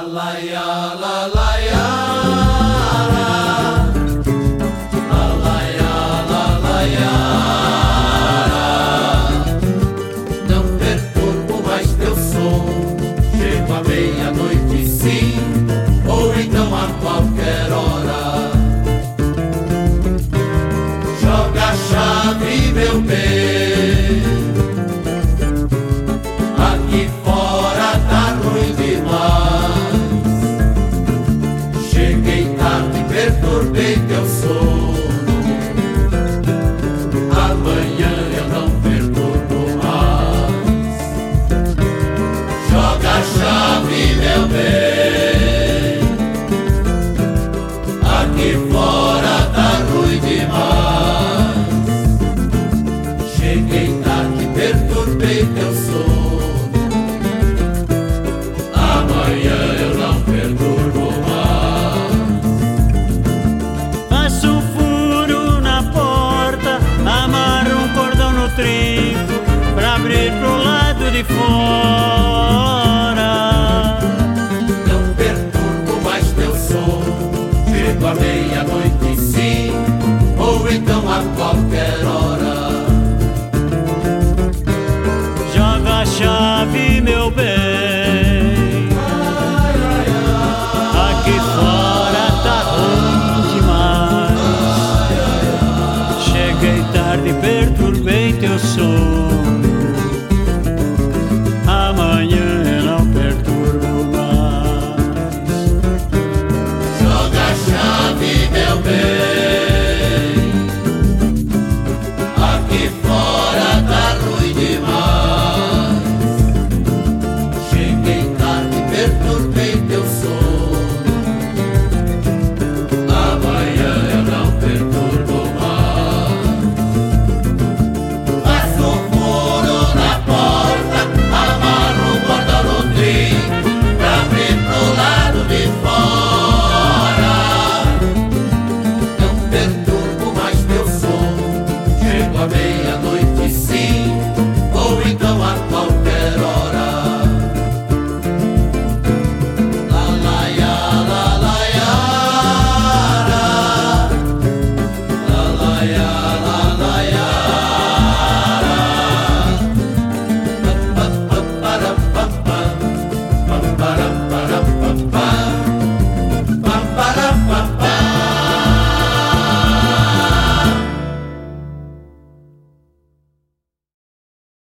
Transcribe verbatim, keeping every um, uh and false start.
Lalaia, lalaia, lalaia, lalaia. Não perturbo mais teu sono, chego à meia-noite sim, ou então a qualquer hora. Joga a chave, meu bem, aqui fora tá ruim demais. Cheguei tarde, perturbei teu sono, amanhã eu não perturbo mais. Joga a chave, meu bem, aqui fora tá ruim demais. Cheguei tarde, perturbei teu sono, amanhã eu não perturbo mais. Faço um furo na porta, amarro um cordão no trinco pra abrir pro lado de fora. Não perturbo mais teu sono, chego à meia-noite sim, ou então a qualquer